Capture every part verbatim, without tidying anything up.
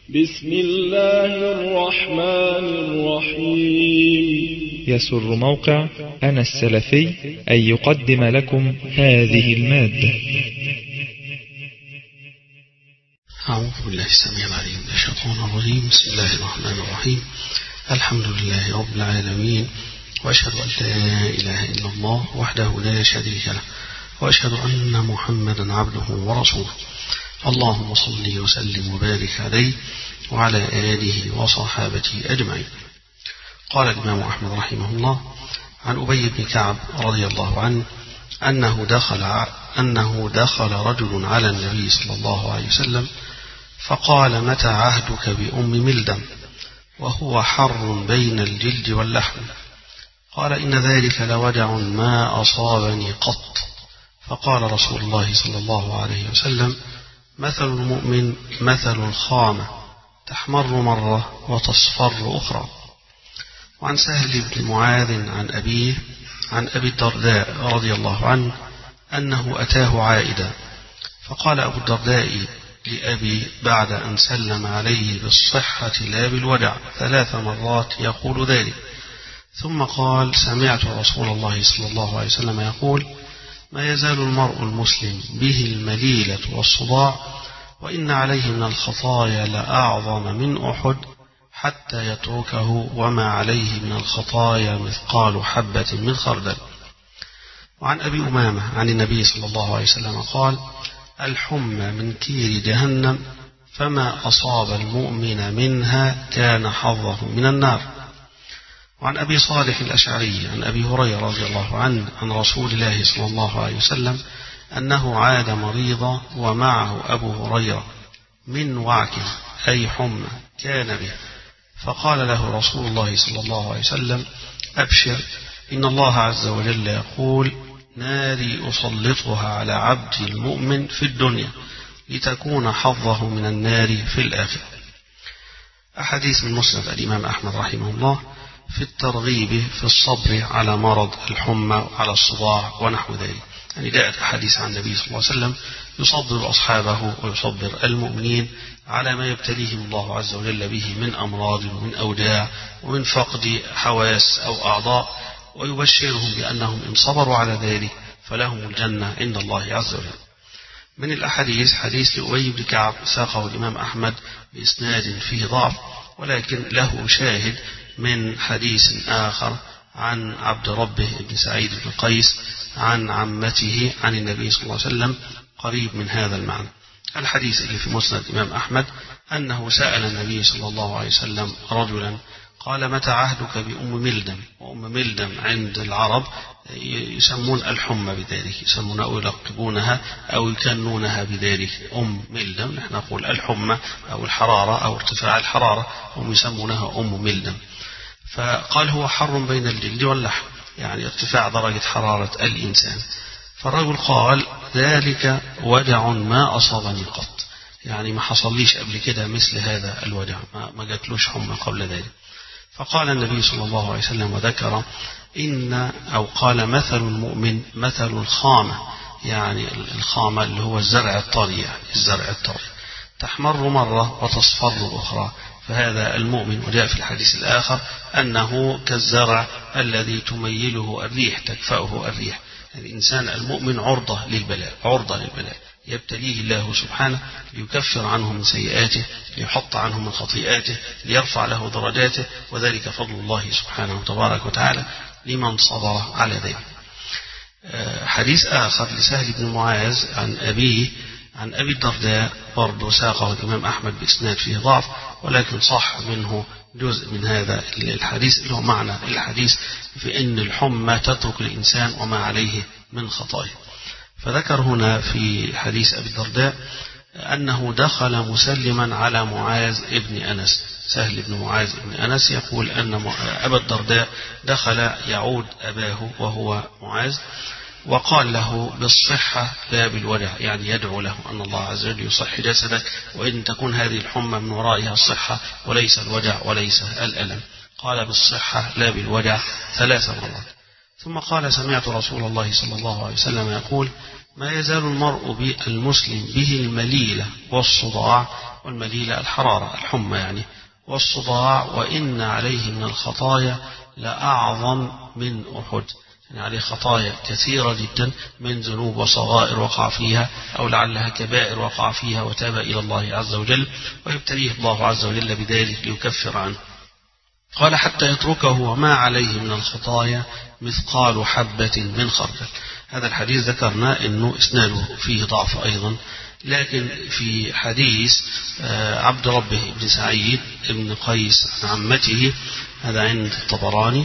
بسم الله الرحمن الرحيم. يسر موقع أنا السلفي أن يقدم لكم هذه المادة. أعوذ بالله السميع العليم من الشيطان الرجيم. بسم الله الرحمن الرحيم. الحمد لله رب العالمين، وأشهد أن لا إله إلا الله وحده لا شريك له، وأشهد أن محمدا عبده ورسوله. اللهم صل وسلم وبارك عليه وعلى آله وصحابته أجمعين. قال الإمام أحمد رحمه الله عن أبي بن كعب رضي الله عنه أنه دخل أنه دخل رجل على النبي صلى الله عليه وسلم فقال: متى عهدك بأم ملدم وهو حر بين الجلد واللحم؟ قال: إن ذلك لوجع ما أصابني قط. فقال رسول الله صلى الله عليه وسلم: مثل المؤمن مثل الخامة، تحمر مرة وتصفر أخرى. وعن سهل بن معاذ عن أبيه عن أبي الدرداء رضي الله عنه أنه أتاه عائدا، فقال أبو الدرداء لأبي بعد أن سلم عليه بالصحة لا بالوجع ثلاث مرات يقول ذلك، ثم قال: سمعت رسول الله صلى الله عليه وسلم يقول: ما يزال المرء المسلم به المليلة والصداع، وإن عليه من الخطايا لأعظم من أحد حتى يتركه وما عليه من الخطايا مثقال حبة من خردل. وعن أبي أمامة عن النبي صلى الله عليه وسلم قال: الحمى من كير جهنم، فما أصاب المؤمن منها كان حظه من النار. وعن أبي صالح الأشعري عن أبي هريرة رضي الله عنه عن رسول الله صلى الله عليه وسلم أنه عاد مريضا ومعه أبو هريرة من وعك أي حمى كان به، فقال له رسول الله صلى الله عليه وسلم: أبشر، إن الله عز وجل يقول: ناري أسلطها على عبدي المؤمن في الدنيا لتكون حظه من النار في الآخرة. أحاديث من مسند الإمام أحمد رحمه الله في الترغيب في الصبر على مرض الحمى وعلى الصداع ونحو ذلك. يعني جاءت أحاديث عن النبي صلى الله عليه وسلم يصبر أصحابه ويصبر المؤمنين على ما يبتليهم الله عز وجل به من أمراض ومن أوجاع ومن فقد حواس أو أعضاء، ويبشرهم بأنهم إن صبروا على ذلك فلهم الجنة عند الله عز وجل. من الأحاديث حديث لأبي بن كعب ساقه الإمام أحمد بإسناد فيه ضعف، ولكن له شاهد من حديث آخر عن عبد ربه بن سعيد بن قيس عن عمته عن النبي صلى الله عليه وسلم قريب من هذا المعنى. الحديث اللي في مسند الإمام أحمد أنه سأل النبي صلى الله عليه وسلم رجلا قال: متى عهدك بأم ملدم؟ وأم ملدم عند العرب يسمون الحمى بذلك، يسمون أو يلقبونها أو يكنونها بذلك أم ملدم. نحن نقول الحمى أو الحرارة أو ارتفاع الحرارة، هم يسمونها أم ملدم. فقال: هو حر بين الجلد واللحم، يعني ارتفاع درجة حرارة الإنسان. فالرجل قال: ذلك وجع ما أصابني قط، يعني ما حصليش قبل كده مثل هذا الوجع، ما جاتلوش حمى قبل ذلك. فقال النبي صلى الله عليه وسلم وذكر إن أو قال: مثل المؤمن مثل الخامة، يعني الخامة اللي هو الزرع الطري، يعني الزرع الطري، تحمر مرة وتصفر أخرى. فهذا المؤمن. وجاء في الحديث الآخر أنه كالزرع الذي تميله الريح، تكفأه الريح. الإنسان المؤمن عرضة للبلاء، عرضة للبلاء يبتليه الله سبحانه ليكفر عنه من سيئاته، ليحط عنه من خطيئاته، ليرفع له درجاته، وذلك فضل الله سبحانه تبارك وتعالى لمن صبر على ذلك. حديث آخر لسهل بن معاذ عن أبيه عن أبي الدرداء برضو ساقه الإمام أحمد بإسناد فيه ضعف، ولكن صح منه جزء من هذا الحديث اللي هو معنى الحديث في أن الحمى تترك الإنسان وما عليه من خطايا. فذكر هنا في حديث أبي الدرداء أنه دخل مسلما على معاذ ابن أنس. سهل بن معاذ ابن أنس يقول أن أبا الدرداء دخل يعود أباه وهو معاذ، وقال له بالصحة لا بالوجع، يعني يدعو له أن الله عز وجل يصح جسدك، وإن تكون هذه الحمى من ورائها الصحة وليس الوجع وليس الألم. قال بالصحة لا بالوجع ثلاث مرات. ثم قال سمعت رسول الله صلى الله عليه وسلم يقول ما يزال المرء بالمسلم به المليلة والصداع، والمليلة الحرارة الحمى يعني، والصداع، وإن عليه من الخطايا لأعظم من أحد، يعني عليه خطايا كثيرة جدا من ذنوب وصغائر وقع فيها أو لعلها كبائر وقع فيها وتاب إلى الله عز وجل، ويبتليه الله عز وجل بذلك ليكفر عنه. قال حتى يتركه وما عليه من الخطايا مثقال حبة من خردل. هذا الحديث ذكرنا أنه إسناده فيه ضعف أيضا، لكن في حديث عبد ربه بن سعيد بن قيس عن عمته، هذا عند الطبراني،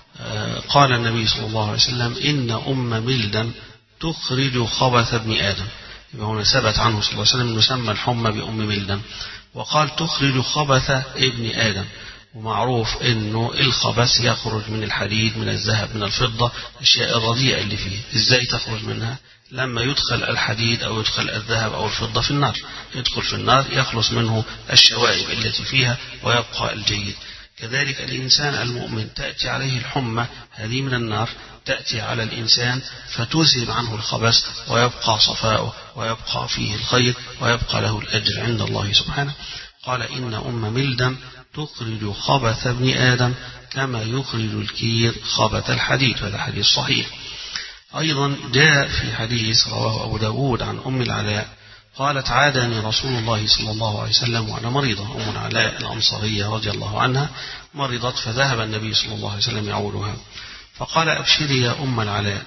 قال النبي صلى الله عليه وسلم إن أم ملدا تخرج خبث ابن آدم. يبقى هنا ثبت عنه صلى الله عليه وسلم يسمى الحمى بأم ملدا، وقال تخرج خبث ابن آدم. ومعروف أنه الخبث يخرج من الحديد، من الذهب، من الفضة، الأشياء الرديئة اللي فيه. إزاي تخرج منها؟ لما يدخل الحديد أو يدخل الذهب أو الفضة في النار، يدخل في النار يخلص منه الشوائب التي فيها ويبقى الجيد. كذلك الإنسان المؤمن تأتي عليه الحمى، هذه من النار، تأتي على الإنسان فتذهب عنه الخبث ويبقى صفاؤه ويبقى فيه الخير ويبقى له الأجر عند الله سبحانه. قال إن أم ملدا تخرج خبث ابن آدم كما يخرج الكير خبث الحديد، هذا حديث صحيح. أيضا جاء في حديث رواه أبو داود عن أم العلاء قالت عادني رسول الله صلى الله عليه وسلم وأنا مريضة. أم العلاء الأنصارية رضي الله عنها مرضت، فذهب النبي صلى الله عليه وسلم يعودها، فقال أبشري يا أم العلاء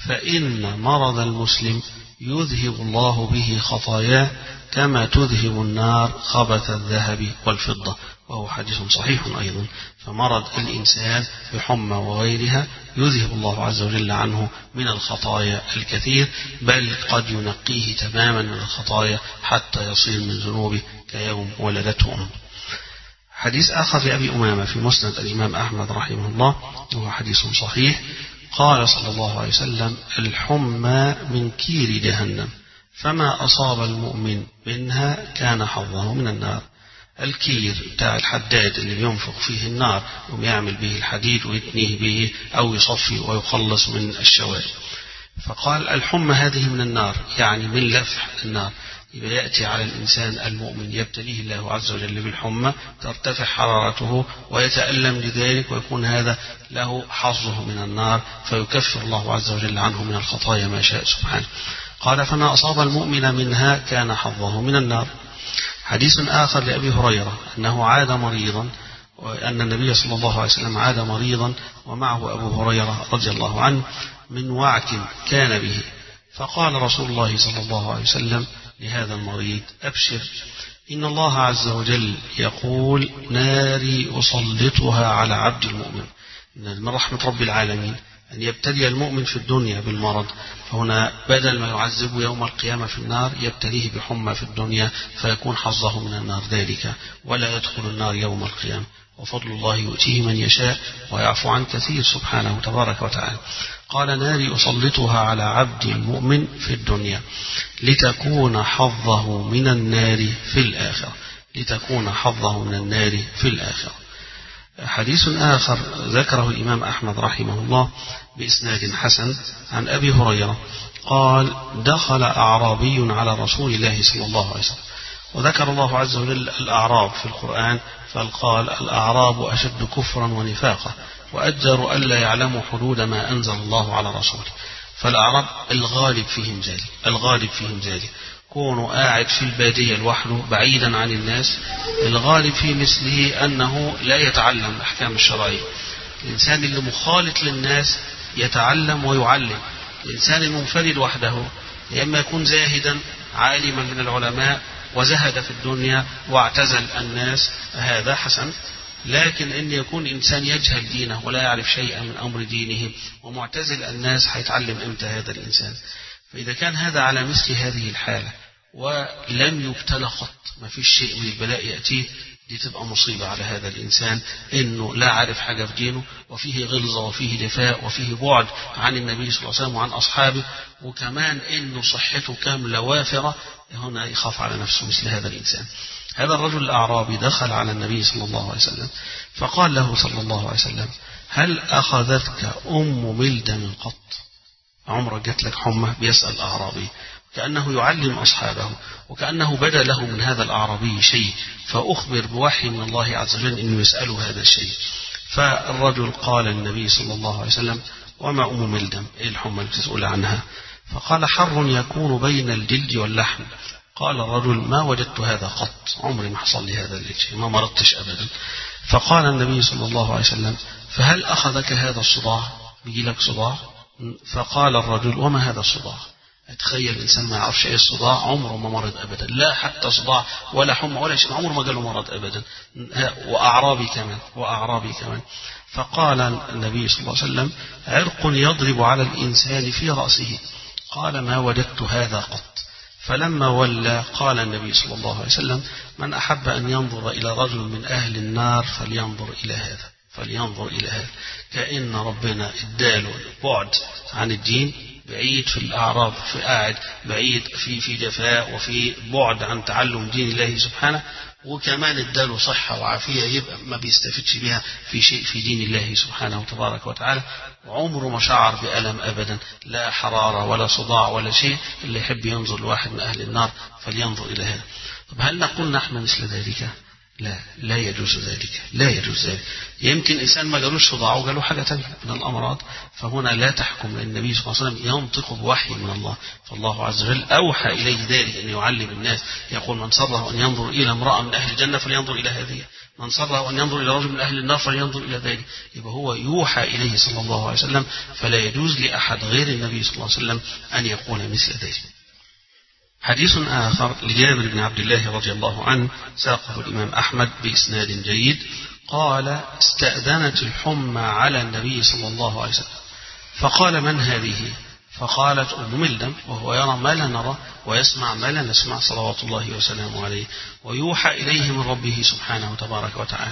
فإن مرض المسلم يذهب الله به خطاياه كما تذهب النار خبث الذهب والفضة، وهو حديث صحيح أيضا. فمرض الإنسان بحمى وغيرها يذهب الله عز وجل عنه من الخطايا الكثير، بل قد ينقيه تماما من الخطايا حتى يصير من ذنوبه كيوم ولدته أمه. حديث آخر لأبي أمامة في مسند الإمام أحمد رحمه الله، وهو حديث صحيح، قال صلى الله عليه وسلم الحمى من كير جهنم فما أصاب المؤمن منها كان حظه من النار. الكير بتاع الحداد اللي بينفخ فيه النار ويعمل به الحديد ويتنيه به أو يصفي ويخلص من الشوائب. فقال الحمى هذه من النار، يعني من لفح النار. يبقى يأتي على الإنسان المؤمن يبتليه الله عز وجل بالحمى، ترتفع حرارته ويتألم لذلك، ويكون هذا له حظه من النار، فيكفر الله عز وجل عنه من الخطايا ما شاء سبحانه. قال فما أصاب المؤمن منها كان حظه من النار. حديث آخر لأبي هريرة أنه عاد مريضا، وأن النبي صلى الله عليه وسلم عاد مريضا ومعه أبو هريرة رضي الله عنه من وعك كان به، فقال رسول الله صلى الله عليه وسلم لهذا المريض أبشر إن الله عز وجل يقول ناري أسلطها على عبد المؤمن. إن من رحمة رب العالمين أن يبتلي المؤمن في الدنيا بالمرض، فهنا بدل ما يعذبه يوم القيامة في النار يبتليه بحمى في الدنيا فيكون حظه من النار ذلك ولا يدخل النار يوم القيامة، وفضل الله يؤتيه من يشاء ويعفو عن كثير سبحانه تبارك وتعالى. قال ناري أسلطها على عبد المؤمن في الدنيا لتكون حظه من النار في الآخرة، لتكون حظه من النار في الآخرة. حديث آخر ذكره الإمام أحمد رحمه الله بإسناد حسن عن أبي هريرة قال دخل أعرابي على رسول الله صلى الله عليه وسلم، وذكر الله عز وجل الأعراب في القرآن، فقال الأعراب أشد كفرا ونفاقا وأجدر ألا يعلموا حدود ما أنزل الله على رسوله. فالأعراب الغالب فيهم ذلك، الغالب فيهم ذلك كونه قاعد في البادية لوحده بعيدا عن الناس، الغالب في مثله أنه لا يتعلم الأحكام الشرعية. الإنسان اللي مخالط للناس يتعلم ويعلم. الإنسان المنفرد وحده إما يكون زاهدا عالما من العلماء وزهد في الدنيا واعتزل الناس، هذا حسن، لكن إن يكون إنسان يجهل دينه ولا يعرف شيئا من أمر دينه ومعتزل الناس، هيتعلم إمتى هذا الإنسان؟ فإذا كان هذا على مثل هذه الحالة ولم يبتلى قط، ما فيش شيء من البلاء يأتيه، دي تبقى مصيبة على هذا الإنسان، إنه لا عارف حاجة في دينه وفيه غلظة وفيه دفاع وفيه بعد عن النبي صلى الله عليه وسلم وعن أصحابه، وكمان إنه صحته كاملة وافرة، هنا يخاف على نفسه مثل هذا الإنسان. هذا الرجل الأعرابي دخل على النبي صلى الله عليه وسلم فقال له صلى الله عليه وسلم هل أخذتك أم ملدم قط؟ عمرك جات لك حمى؟ بيسأل أعرابي كأنه يعلم أصحابه، وكأنه بدا له من هذا الأعرابي شيء، فأخبر بوحي من الله عز وجل أنه يسأله هذا الشيء. فالرجل قال للنبي صلى الله عليه وسلم: وما أم ملدم؟ إيه الحمى اللي تسأل عنها؟ فقال: حر يكون بين الجلد واللحم. قال الرجل: ما وجدت هذا قط، عمري ما حصل لي هذا الشيء، ما مرضتش أبدا. فقال النبي صلى الله عليه وسلم: فهل أخذك هذا الصداع؟ بيجي لك صداع؟ فقال الرجل: وما هذا الصداع؟ تخيل الإنسان ما يعرفش إيه الصداع، عمره ما مرض أبدا، لا حتى صداع ولا حمى ولا شيء، عمره ما جاله مرض أبدا، وأعرابي كمان وأعرابي كمان. فقال النبي صلى الله عليه وسلم: عرق يضرب على الإنسان في رأسه. قال: ما وجدت هذا قط. فلما ولى قال النبي صلى الله عليه وسلم: من أحب أن ينظر إلى رجل من أهل النار فلينظر إلى هذا فلينظر إلى هذا كأن ربنا اداله بعد عن الدين، بعيد في الأعراب، في قاعد بعيد في في جفاء وفي بعد عن تعلم دين الله سبحانه، وكمان اداله صحة وعافية يبقى ما بيستفدش بها في شيء في دين الله سبحانه وتبارك وتعالى، وعمره ما شعر بألم أبدا، لا حرارة ولا صداع ولا شيء. اللي يحب ينظر لواحد من أهل النار فلينظر إلى هذا. طب هل نقول نحن مثل ذلك؟ لا، لا يجوز ذلك، لا يجوز ذلك. يمكن إنسان ما جالوش صداع وجاله حاجة تانية من الأمراض، فهنا لا تحكم، لأن النبي صلى الله عليه وسلم ينطق بوحي من الله، فالله عز وجل أوحى إليه ذلك أن يعلم الناس، يقول: من سره أن ينظر إلى امرأة من أهل الجنة فلينظر إلى هذه، من سره أن ينظر إلى رجل من أهل النار فلينظر إلى ذلك. يبقى هو يوحى إليه صلى الله عليه وسلم، فلا يجوز لأحد غير النبي صلى الله عليه وسلم أن يقول مثل ذلك. حديث آخر لجابر بن عبد الله رضي الله عنه ساقه الإمام أحمد بإسناد جيد، قال: استأذنت الحمى على النبي صلى الله عليه وسلم، فقال: من هذه؟ فقالت: أم ملدم، وهو يرى ما لا نرى ويسمع ما لا نسمع صلوات الله وسلامه عليه، ويوحى إليه من ربه سبحانه وتبارك وتعالى.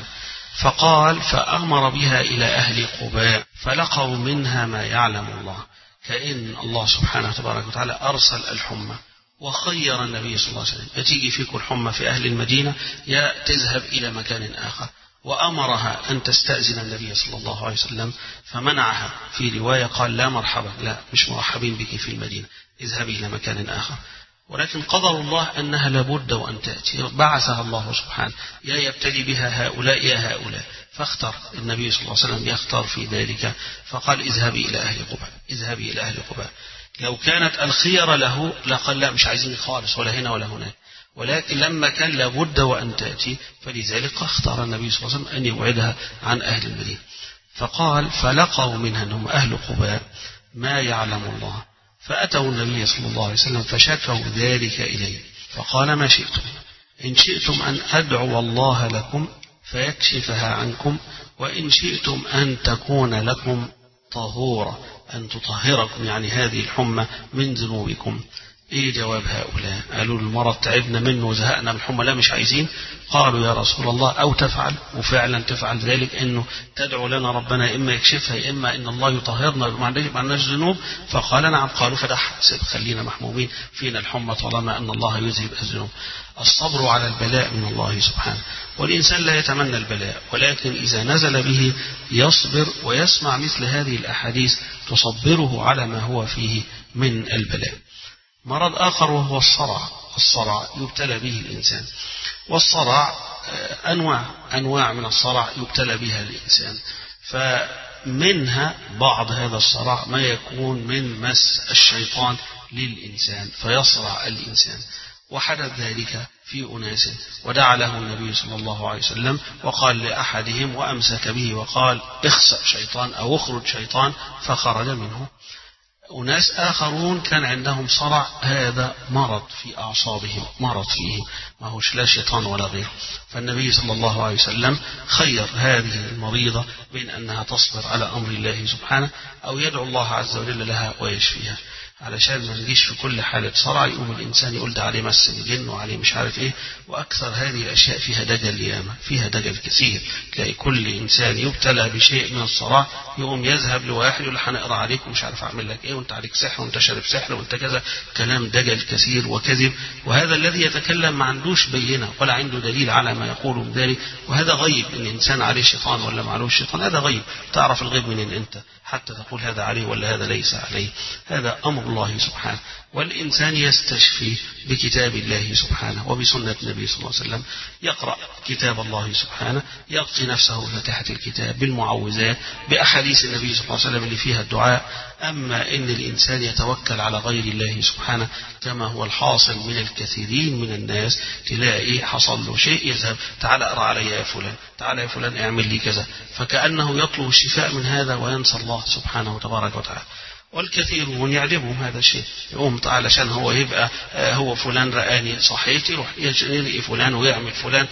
فقال: فأمر بها إلى أهل قباء فلقوا منها ما يعلم الله، كأن الله سبحانه وتبارك وتعالى أرسل الحمى وخير النبي صلى الله عليه وسلم: يتيجي فيكم الحمى في أهل المدينة يا تذهب إلى مكان آخر، وأمرها أن تستأذن النبي صلى الله عليه وسلم فمنعها. في رواية قال: لا مرحبا، لا مش مرحبين بك في المدينة، اذهبي إلى مكان آخر. ولكن قدر الله أنها لابد وأن تأتي، بعثها الله سبحانه يا يبتلي بها هؤلاء يا هؤلاء، فاختار النبي صلى الله عليه وسلم يختار في ذلك، فقال: اذهبي إلى أهل قباء، اذهبي إلى أهل قباء. لو كانت الخير له لقال: لا مش عايزين خالص ولا هنا ولا هناك، ولكن لما كان لابد وأن تأتي فلذلك اختار النبي صلى الله عليه وسلم أن يبعدها عن أهل المدينة. فقال: فلقوا منها أنهم أهل قباء ما يعلم الله، فأتوا النبي صلى الله عليه وسلم فشكوا ذلك إليه، فقال: ما شئتم، إن شئتم أن أدعو الله لكم فيكشفها عنكم، وإن شئتم أن تكون لكم طهورا، أن تطهركم يعني هذه الحمى من ذنوبكم. إيه جواب هؤلاء؟ قالوا: المرض تعبنا منه وزهقنا من الحمى، لا مش عايزين. قالوا: يا رسول الله، أو تفعل، وفعلا تفعل ذلك، إنه تدعو لنا ربنا إما يكشفها إما إن الله يطهرنا ما عندناش ذنوب. فقال: نعم. قالوا: فدح خلينا محمومين فينا الحمى طالما أن الله يذهب الذنوب. الصبر على البلاء من الله سبحانه، والإنسان لا يتمنى البلاء، ولكن إذا نزل به يصبر ويسمع مثل هذه الأحاديث تصبره على ما هو فيه من البلاء. مرض آخر وهو الصرع. الصرع يبتلى به الإنسان، والصرع أنواع أنواع من الصرع يبتلى بها الإنسان، فمنها بعض هذا الصرع ما يكون من مس الشيطان للإنسان فيصرع الإنسان، وحدث ذلك في أناس ودعا له النبي صلى الله عليه وسلم وقال لأحدهم وأمسك به وقال: اخسأ شيطان أو اخرج شيطان، فخرج منه. أناس آخرون كان عندهم صرع، هذا مرض في أعصابهم، مرض فيه ما هوش لا شيطان ولا غيره، فالنبي صلى الله عليه وسلم خير هذه المريضة بين أنها تصبر على أمر الله سبحانه أو يدعو الله عز وجل لها ويشفيها. علشان ما نجيش في كل حالة صرع يقوم الإنسان يقول ده عليه مس الجن وعليه مش عارف إيه. وأكثر هذه الأشياء فيها دجل ياما، فيها دجل كثير. تلاقي كل إنسان يبتلى بشيء من الصرع يقوم يذهب لواحد يقول له هنقرا عليك ومش عارف أعمل لك إيه، وأنت عليك سحر وأنت شارب سحر وأنت كذا. كلام دجل كثير وكذب. وهذا الذي يتكلم ما عندوش بينة ولا عنده دليل على ما يقوله من ذلك. وهذا غيب، إن الإنسان عليه شيطان ولا معلوش شيطان، هذا غيب. تعرف الغيب منين أنت حتى تقول هذا عليه ولا هذا ليس عليه؟ هذا أمر الله سبحانه. والإنسان يستشفي بكتاب الله سبحانه وبسنة النبي صلى الله عليه وسلم. يقرأ كتاب الله سبحانه، يقضي نفسه فاتحة الكتاب بالمعوذات، بأحاديث النبي صلى الله عليه وسلم اللي فيها الدعاء. أما إن الإنسان يتوكل على غير الله سبحانه كما هو الحاصل من الكثيرين من الناس، تلاقي حصل له شيء يذهب تعال اقرأ علي يا فلان، تعال يا فلان اعمل لي كذا، فكأنه يطلب الشفاء من هذا وينسى الله سبحانه وتبارك وتعالى. والكثيرون يعجبهم هذا الشيء، يقوم علشان هو يبقى هو فلان رآني صحيت يروح يلقي فلان ويعمل فلان،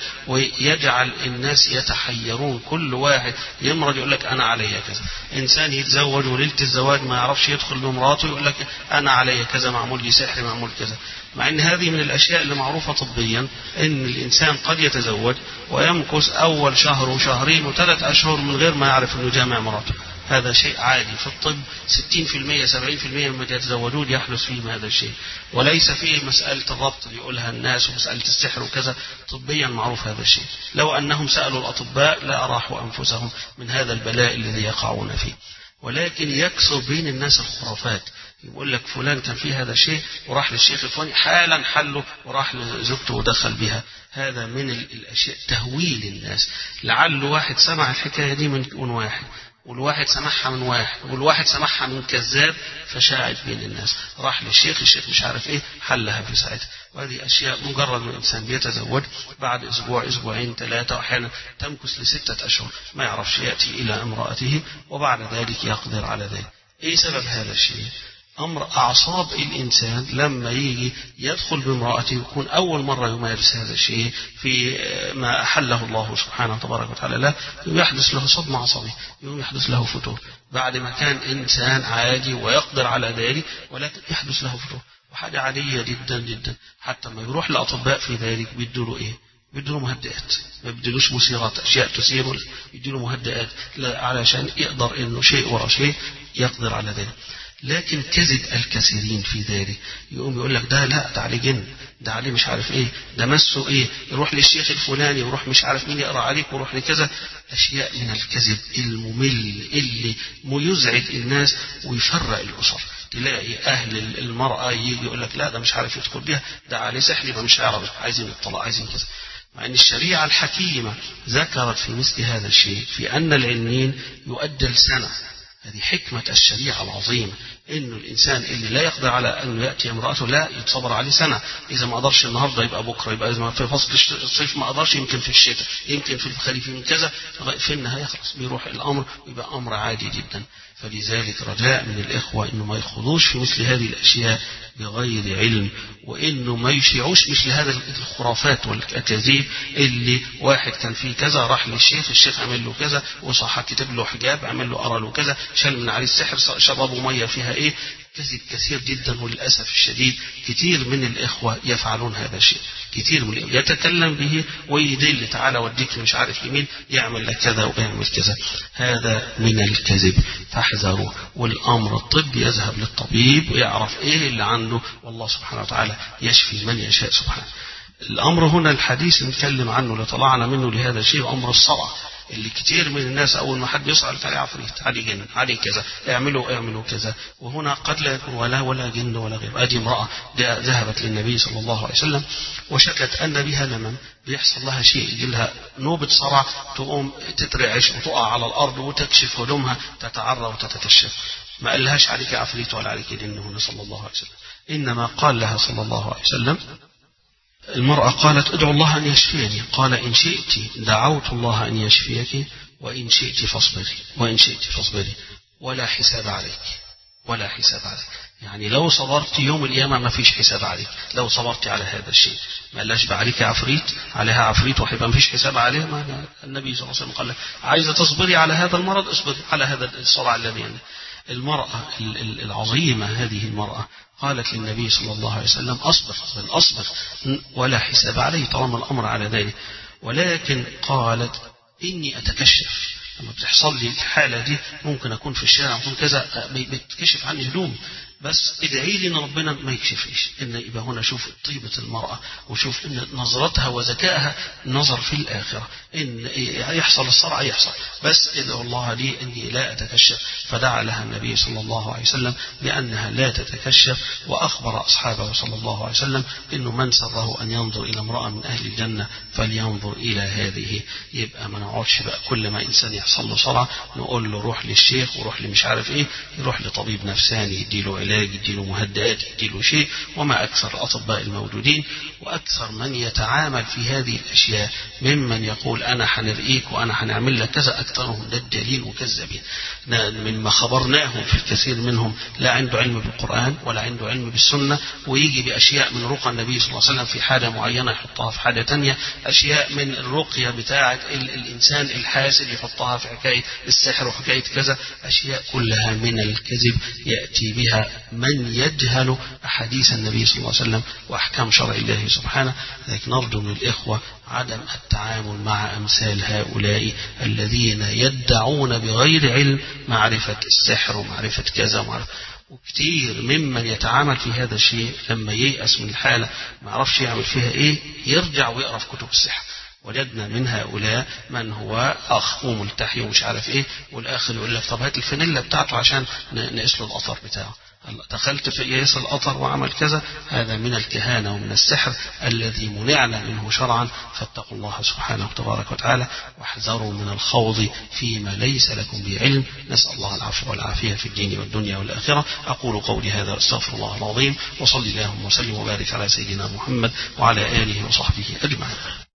ويجعل الناس يتحيرون. كل واحد يمرض يقول لك أنا علي كذا. إنسان يتزوج وليلة الزواج ما يعرفش يدخل بمراته يقول لك أنا علي كذا، معمول لي سحر، معمول كذا. مع أن هذه من الأشياء اللي معروفة طبيا، أن الإنسان قد يتزوج ويمكث أول شهر وشهرين وثلاث أشهر من غير ما يعرف أنه جامع مراته. هذا شيء عادي في الطب. ستين في المئة سبعين في المئة من يتزوجون يحدث فيهم هذا الشيء، وليس فيه مسألة الربط اللي يقولها الناس ومسألة السحر وكذا. طبيا معروف هذا الشيء. لو أنهم سألوا الأطباء لا أراحوا أنفسهم من هذا البلاء الذي يقعون فيه. ولكن يكثر بين الناس الخرافات. يقول لك فلان كان فيه هذا الشيء وراح للشيخ الفلاني حالا حله وراح لزوجته ودخل بها. هذا من الأشياء تهويل الناس. لعل واحد سمع الحكاية دي من واحد، والواحد سمعها من واحد، والواحد سمعها من كذاب، فشاعت بين الناس. راح للشيخ، الشيخ مش عارف ايه، حلها في ساعتها. وهذه أشياء مجرد من الإنسان بيتزوج بعد أسبوع أسبوعين ثلاثة وأحيانا تمكث لستة أشهر ما يعرفش، يأتي إلى امرأته وبعد ذلك يقدر على ذلك. إيه سبب هذا الشيء؟ أمر أعصاب الإنسان. لما يجي يدخل بامرأته يكون أول مرة يمارس هذا الشيء في ما أحله الله سبحانه وتبارك وتعالى له، يحدث له صدمة عصبية، يحدث له فتور. بعد ما كان إنسان عادي ويقدر على ذلك، ولكن يحدث له فتور، وحاجة عادية جدا جدا. حتى ما يروح لأطباء في ذلك بيدوا إيه؟ بيدوا مهدئات، ما بيدلوش مثيرات أشياء تثير، يدوا مهدئات علشان يقدر إنه شيء ورا شيء يقدر على ذلك. لكن كذب الكثيرين في ذلك. يقوم يقول لك ده لا، ده عليه جن، ده عليه مش عارف ايه، ده مسه ايه، يروح للشيخ الفلاني ويروح مش عارف مين يقرأ عليك ويروح لكذا. اشياء من الكذب الممل اللي يزعج الناس ويفرق الاسر. تلاقي اهل المرأة يجي يقول لك لا ده مش عارف يدخل بها، ده عليه سحر يبقى مش هيعرف، عايزين الطلاق، عايزين كذا. مع ان الشريعة الحكيمة ذكرت في مثل هذا الشيء في ان العنين يؤجل سنة. هذه حكمة الشريعة العظيمة، إنه الإنسان اللي لا يقدر على أن يأتي امرأته لا يتصبر عليه سنة. إذا ما قدرش النهاردة يبقى بكرة، يبقى إذا في فصل الصيف ما قدرش يمكن في الشتاء، يمكن في الخريف، من كذا، في النهاية خلاص بيروح الأمر ويبقى أمر عادي جدا. فلذلك رجاء من الإخوة إنه ما يخوضوش في مثل هذه الأشياء بغير علم، وإنه ما يشيعوش مثل هذا الخرافات والأكاذيب. اللي واحد كان فيه كذا راح للشيخ، الشيخ عمل له كذا وصح كتب له حجاب، عمل له أرى له كذا، شال من عليه السحر، شربوا مية فيها إيه. كذب كثير جدا. وللأسف الشديد كثير من الإخوة يفعلون هذا الشيء. كثير من الإخوة يتكلم به ويدل تعالى وديك مش عارف يمين يعمل لك كذا ويعمل كذا. هذا من الكذب، فاحذروا. والأمر الطبي يذهب للطبيب ويعرف إيه اللي عنده، والله سبحانه وتعالى يشفي من يشاء سبحانه. الأمر هنا الحديث نتكلم عنه لطلعنا منه لهذا الشيء، أمر الصرع اللي كتير من الناس أول ما حد يسأل عليه عفريت، عليه جن، عليه كذا، اعملوا اعملوا كذا. وهنا قد لا يكون ولا ولا جن ولا غير. أدي امرأة ذهبت للنبي صلى الله عليه وسلم وشكت أن بها لمن بيحصل لها شيء، يجي لها نوبة صرع، تقوم تترعش وتقع على الأرض وتكشف هدومها تتعرى وتتكشف. ما قالهاش عليك عفريت ولا عليك جن هنا صلى الله عليه وسلم، إنما قال لها صلى الله عليه وسلم. المرأة قالت ادعو الله أن يشفيني. قال إن شئت دعوت الله أن يشفيك، وإن شئت فاصبري، وإن شئت فاصبري ولا حساب عليك، ولا حساب عليك. يعني لو صبرت يوم القيامة ما فيش حساب عليك، لو صبرت على هذا الشيء. ما قالش عليك عفريت، عليها عفريت وحيبقى ما فيش حساب عليها. ما النبي صلى الله عليه وسلم قال عايزة تصبري على هذا المرض، اصبري على هذا الصرع الذي عندك. المرأة العظيمة هذه المرأة قالت للنبي صلى الله عليه وسلم أصبر بل أصبر ولا حساب عليه طالما الأمر على ذلك، ولكن قالت إني أتكشف لما بتحصل لي الحالة دي، ممكن أكون في الشارع ممكن كذا بتكشف عني هدوم، بس ادعي لي ان ربنا ما يكشفش. ان يبقى هنا شوف طيبة المرأة وشوف ان نظرتها وذكائها نظر في الآخرة، ان يحصل الصرع يحصل، بس ادعو الله لي اني لا اتكشف. فدعا لها النبي صلى الله عليه وسلم بانها لا تتكشف، واخبر اصحابه صلى الله عليه وسلم انه من سره ان ينظر الى امرأة من اهل الجنة فلينظر الى هذه. يبقى ما نقعدش بقى كل ما انسان يحصل له صرع نقول له روح للشيخ وروح لمش عارف ايه، يروح لطبيب نفساني يديله علاج يديله مهدئات يديله شيء. وما أكثر الأطباء الموجودين وأكثر من يتعامل في هذه الأشياء ممن يقول أنا حنرئيك وأنا حنعمل لك كذا، أكثرهم دجالين وكذابين مما خبرناهم في الكثير منهم لا عنده علم بالقرآن ولا عنده علم بالسنة، ويجي بأشياء من رقى النبي صلى الله عليه وسلم في حالة معينة يحطها في حالة تانية، أشياء من الرقية بتاعة الإنسان الحاسد يحطها في حكاية السحر وحكاية كذا، أشياء كلها من الكذب يأتي بها من يجهل أحاديث النبي صلى الله عليه وسلم وأحكام شرع الله سبحانه. لكن نرجو من الإخوة عدم التعامل مع أمثال هؤلاء الذين يدعون بغير علم معرفة السحر ومعرفة كذا ومعرفة. وكثير ممن يتعامل في هذا الشيء لما ييأس من الحالة ما عرفش يعمل فيها إيه يرجع ويقرأ في كتب السحر. وجدنا من هؤلاء من هو أخ وملتحي ومش عارف إيه، والآخر يقول لك طب هات الفانيلا بتاعته عشان نقيس له الأثر بتاعه، دخلت في قياس الأثر وعمل كذا. هذا من الكهانة ومن السحر الذي منعنا منه شرعا. فاتقوا الله سبحانه وتبارك وتعالى واحذروا من الخوض فيما ليس لكم به علم. نسأل الله العفو والعافية في الدين والدنيا والآخرة. أقول قولي هذا واستغفر الله العظيم، وصلي اللهم وسلم وبارك على سيدنا محمد وعلى آله وصحبه أجمعين.